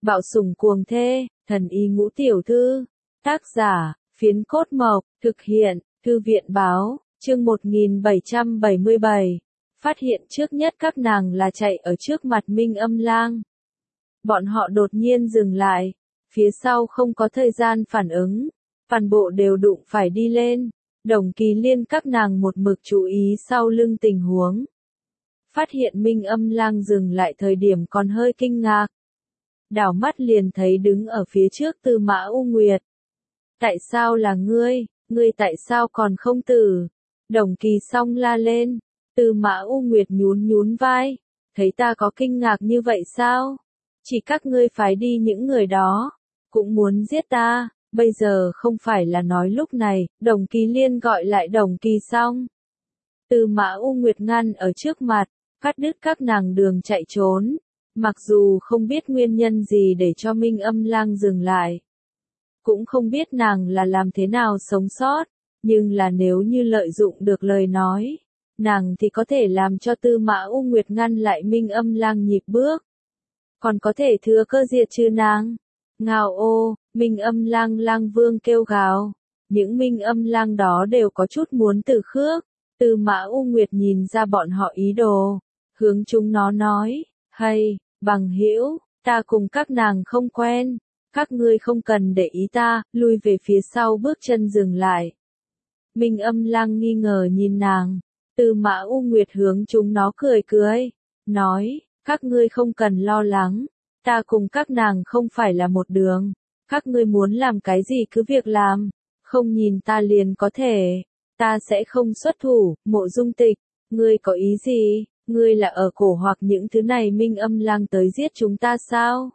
Bạo sủng cuồng thê, thần y ngũ tiểu thư. Tác giả, Phiến Cốt Mộc, thực hiện, Thư viện báo, chương 1777. Phát hiện trước nhất các nàng là chạy ở trước mặt Minh Âm Lang. Bọn họ đột nhiên dừng lại, phía sau không có thời gian phản ứng, toàn bộ đều đụng phải đi lên. Đồng Kỳ Liên các nàng một mực chú ý sau lưng tình huống. Phát hiện Minh Âm Lang dừng lại thời điểm còn hơi kinh ngạc. Đảo mắt liền thấy đứng ở phía trước Tư Mã U Nguyệt. Tại sao là ngươi tại sao còn không tử? Đồng Kỳ Song la lên. Tư Mã U Nguyệt nhún vai. Thấy ta có kinh ngạc như vậy sao? Chỉ các ngươi phái đi những người đó, cũng muốn giết ta, bây giờ không phải là nói lúc này. Đồng Kỳ Liên gọi lại Đồng Kỳ Song. Tư Mã U Nguyệt ngăn ở trước mặt, cắt đứt các nàng đường chạy trốn. Mặc dù không biết nguyên nhân gì để cho Minh Âm Lang dừng lại, cũng không biết nàng là làm thế nào sống sót, nhưng là nếu như lợi dụng được lời nói, nàng thì có thể làm cho Tư Mã U Nguyệt ngăn lại Minh Âm Lang nhịp bước, còn có thể thừa cơ diệt trừ nàng. Ngao ô, Minh Âm Lang Lang Vương kêu gào, những Minh Âm Lang đó đều có chút muốn từ khước. Tư Mã U Nguyệt nhìn ra bọn họ ý đồ, hướng chúng nó nói, hay, bằng hữu, ta cùng các nàng không quen, các ngươi không cần để ý ta, lui về phía sau bước chân dừng lại. Minh Âm Lang nghi ngờ nhìn nàng, Tư Mã U Nguyệt hướng chúng nó cười, nói, các ngươi không cần lo lắng, ta cùng các nàng không phải là một đường, các ngươi muốn làm cái gì cứ việc làm, không nhìn ta liền có thể, ta sẽ không xuất thủ. Mộ Dung Tịch, ngươi có ý gì? Ngươi là ở cổ hoặc những thứ này Minh Âm Lang tới giết chúng ta sao?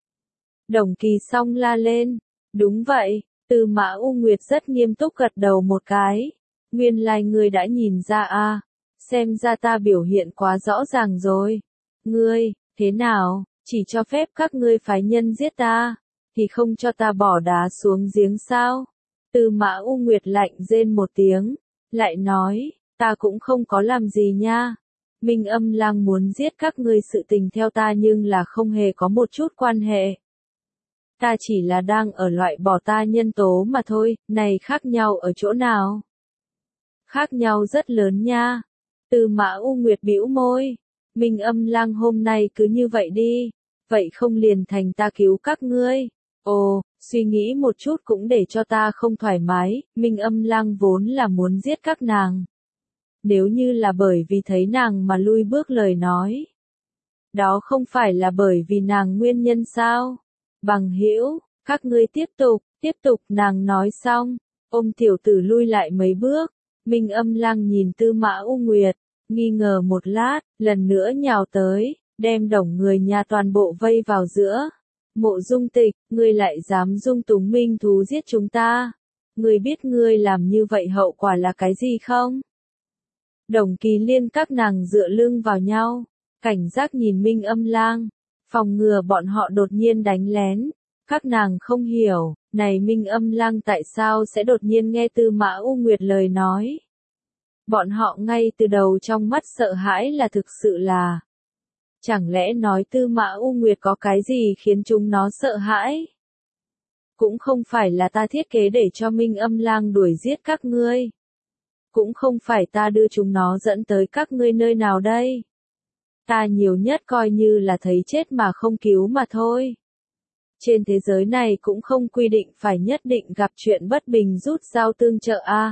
Đồng Kỳ Song la lên. Đúng vậy. Tư Mã U Nguyệt rất nghiêm túc gật đầu một cái. Nguyên lai ngươi đã nhìn ra à? Xem ra ta biểu hiện quá rõ ràng rồi. Ngươi, thế nào, chỉ cho phép các ngươi phái nhân giết ta, thì không cho ta bỏ đá xuống giếng sao? Tư Mã U Nguyệt lạnh rên một tiếng, lại nói, ta cũng không có làm gì nha. Minh Âm Lang muốn giết các ngươi sự tình theo ta nhưng là không hề có một chút quan hệ. Ta chỉ là đang ở loại bỏ ta nhân tố mà thôi, này khác nhau ở chỗ nào? Khác nhau rất lớn nha. Tư Mã U Nguyệt bĩu môi. Minh Âm Lang hôm nay cứ như vậy đi, vậy không liền thành ta cứu các ngươi. Ồ, suy nghĩ một chút cũng để cho ta không thoải mái, Minh Âm Lang vốn là muốn giết các nàng. Nếu như là bởi vì thấy nàng mà lui bước lời nói, đó không phải là bởi vì nàng nguyên nhân sao? Bằng hữu, các ngươi tiếp tục, nàng nói xong, ôm tiểu tử lui lại mấy bước. Minh Âm Lang nhìn Tư Mã U Nguyệt, nghi ngờ một lát, lần nữa nhào tới, đem Đồng người nhà toàn bộ vây vào giữa. Mộ Dung Tịch, ngươi lại dám dung túng minh thú giết chúng ta? Ngươi biết ngươi làm như vậy hậu quả là cái gì không? Đồng Kỳ Liên các nàng dựa lưng vào nhau, cảnh giác nhìn Minh Âm Lang, phòng ngừa bọn họ đột nhiên đánh lén. Các nàng không hiểu, này Minh Âm Lang tại sao sẽ đột nhiên nghe Tư Mã U Nguyệt lời nói. Bọn họ ngay từ đầu trong mắt sợ hãi là thực sự là. Chẳng lẽ nói Tư Mã U Nguyệt có cái gì khiến chúng nó sợ hãi? Cũng không phải là ta thiết kế để cho Minh Âm Lang đuổi giết các ngươi. Cũng không phải ta đưa chúng nó dẫn tới các ngươi nơi nào đây. Ta nhiều nhất coi như là thấy chết mà không cứu mà thôi. Trên thế giới này cũng không quy định phải nhất định gặp chuyện bất bình rút dao tương trợ a.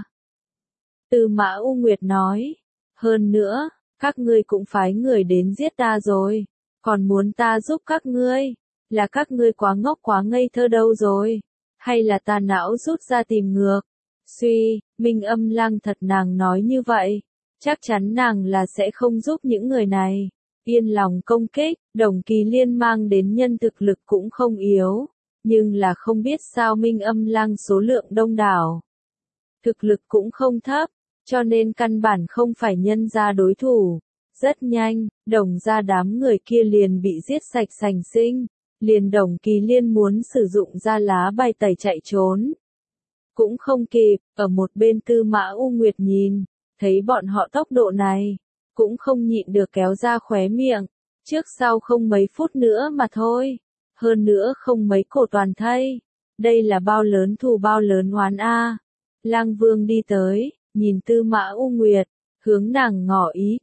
Tư Mã U Nguyệt nói. Hơn nữa, các ngươi cũng phái người đến giết ta rồi. Còn muốn ta giúp các ngươi. Là các ngươi quá ngốc quá ngây thơ đâu rồi. Hay là ta não rút ra tìm ngược. Suy, Minh Âm Lang thật nàng nói như vậy. Chắc chắn nàng là sẽ không giúp những người này. Yên lòng công kích, Đồng Kỳ Liên mang đến nhân thực lực cũng không yếu. Nhưng là không biết sao Minh Âm Lang số lượng đông đảo. Thực lực cũng không thấp, cho nên căn bản không phải nhân ra đối thủ. Rất nhanh, Đồng ra đám người kia liền bị giết sạch sành sinh. Liền Đồng Kỳ Liên muốn sử dụng ra lá bài tẩy chạy trốn. Cũng không kịp, ở một bên Tư Mã U Nguyệt nhìn, thấy bọn họ tốc độ này, cũng không nhịn được kéo ra khóe miệng, trước sau không mấy phút nữa mà thôi. hơn nữa không mấy cổ toàn thây. Đây là bao lớn thù bao lớn oán a. Lang Vương đi tới, nhìn Tư Mã U Nguyệt, hướng nàng ngỏ ý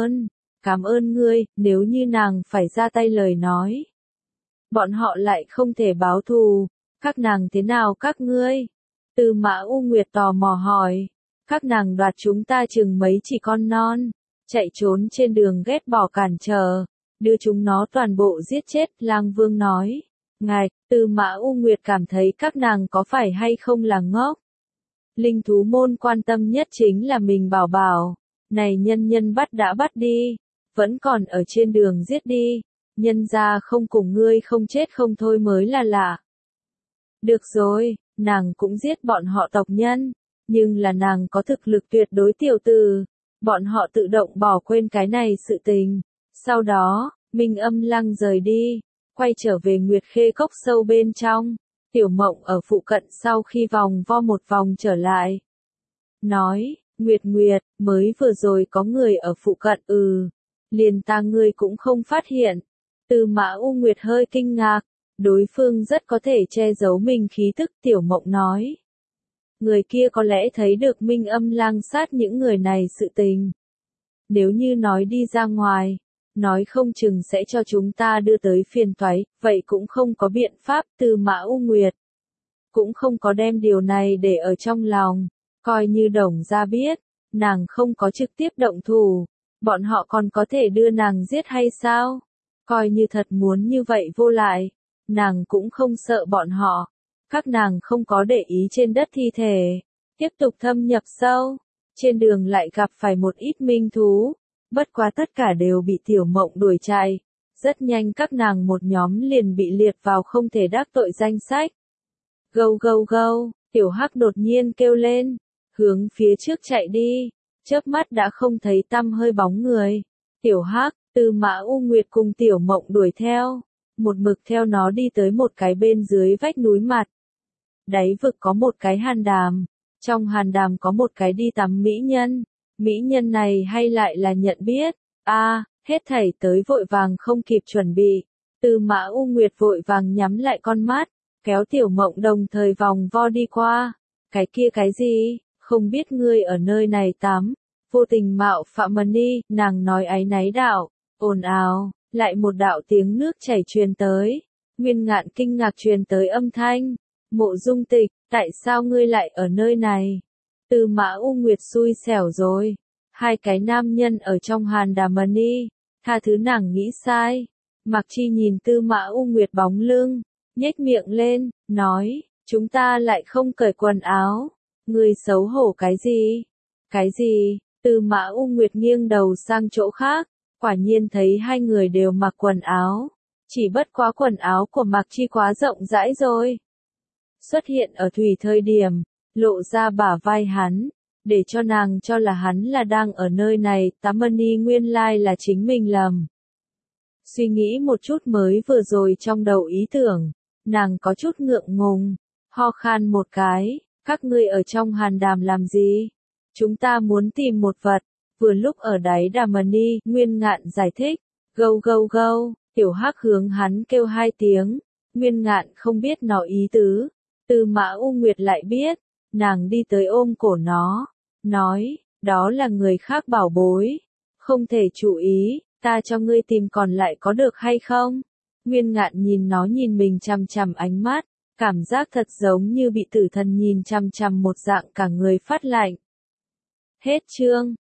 cảm ơn ngươi, nếu như nàng phải ra tay lời nói. Bọn họ lại không thể báo thù, các nàng thế nào các ngươi? Tư Mã U Nguyệt tò mò hỏi, các nàng đoạt chúng ta chừng mấy chỉ con non, chạy trốn trên đường ghét bỏ cản trở, đưa chúng nó toàn bộ giết chết, Lang Vương nói. Ngài, Tư Mã U Nguyệt cảm thấy các nàng có phải hay không là ngốc. Linh thú môn quan tâm nhất chính là mình bảo bảo, này nhân bắt đã bắt đi, vẫn còn ở trên đường giết đi, nhân ra không cùng ngươi không chết không thôi mới là lạ. Được rồi, nàng cũng giết bọn họ tộc nhân, nhưng là nàng có thực lực tuyệt đối tiểu tử, bọn họ tự động bỏ quên cái này sự tình. Sau đó, Minh Âm Lăng rời đi, quay trở về Nguyệt Khê cốc sâu bên trong. Tiểu Mộng ở phụ cận sau khi vòng vo một vòng trở lại. Nói, Nguyệt, mới vừa rồi có người ở phụ cận liền ta ngươi cũng không phát hiện. Tư Mã U Nguyệt hơi kinh ngạc, đối phương rất có thể che giấu mình khí tức, Tiểu Mộng nói. Người kia có lẽ thấy được Minh Âm Lang sát những người này sự tình. Nếu như nói đi ra ngoài, nói không chừng sẽ cho chúng ta đưa tới phiền toái, vậy cũng không có biện pháp. Tư Mã U Nguyệt cũng không có đem điều này để ở trong lòng, coi như Đồng gia biết, nàng không có trực tiếp động thủ, bọn họ còn có thể đưa nàng giết hay sao? Coi như thật muốn như vậy vô lại, nàng cũng không sợ bọn họ. Các nàng không có để ý trên đất thi thể, tiếp tục thâm nhập sâu, trên đường lại gặp phải một ít minh thú, bất quá tất cả đều bị Tiểu Mộng đuổi chạy, rất nhanh các nàng một nhóm liền bị liệt vào không thể đắc tội danh sách. Gâu gâu gâu, Tiểu Hắc đột nhiên kêu lên, hướng phía trước chạy đi, chớp mắt đã không thấy tăm hơi bóng người. Tiểu Hắc, Tư Mã U Nguyệt cùng Tiểu Mộng đuổi theo, một mực theo nó đi tới một cái bên dưới vách núi mặt. Đáy vực có một cái hàn đàm, trong hàn đàm có một cái đi tắm mỹ nhân này hay lại là nhận biết, hết thảy tới vội vàng không kịp chuẩn bị. Tư Mã U Nguyệt vội vàng nhắm lại con mắt, kéo Tiểu Mộng đồng thời vòng vo đi qua. Cái kia cái gì, không biết ngươi ở nơi này tắm, vô tình mạo phạm Mani, nàng nói áy náy đạo, ồn ào, lại một đạo tiếng nước chảy truyền tới, Nguyên Ngạn kinh ngạc truyền tới âm thanh, Mộ Dung Tịch, tại sao ngươi lại ở nơi này? Tư Mã U Nguyệt xui xẻo rồi, hai cái nam nhân ở trong hàn đàm Mani, tha thứ nàng nghĩ sai. Mạc Chi nhìn Tư Mã U Nguyệt bóng lưng, nhếch miệng lên, nói, chúng ta lại không cởi quần áo, ngươi xấu hổ cái gì? Cái gì? Tư Mã U Nguyệt nghiêng đầu sang chỗ khác, quả nhiên thấy hai người đều mặc quần áo, chỉ bất quá quần áo của Mạc Chi quá rộng rãi rồi. Xuất hiện ở thủy thời điểm, lộ ra bả vai hắn, để cho nàng cho là hắn là đang ở nơi này, Mani nguyên lai là chính mình lầm. Suy nghĩ một chút mới vừa rồi trong đầu ý tưởng, nàng có chút ngượng ngùng, ho khan một cái, các ngươi ở trong hàn đàm làm gì? Chúng ta muốn tìm một vật, vừa lúc ở đáy đàm Mani, Nguyên Ngạn giải thích, gâu gâu gâu, Tiểu Hắc hướng hắn kêu hai tiếng, Nguyên Ngạn không biết nó ý tứ, Tư Mã U Nguyệt lại biết, nàng đi tới ôm cổ nó, nói, đó là người khác bảo bối, không thể chú ý, ta cho ngươi tìm còn lại có được hay không? Nguyên Ngạn nhìn nó nhìn mình chằm chằm ánh mắt, cảm giác thật giống như bị tử thần nhìn chằm chằm một dạng cả người phát lạnh. Hết chương.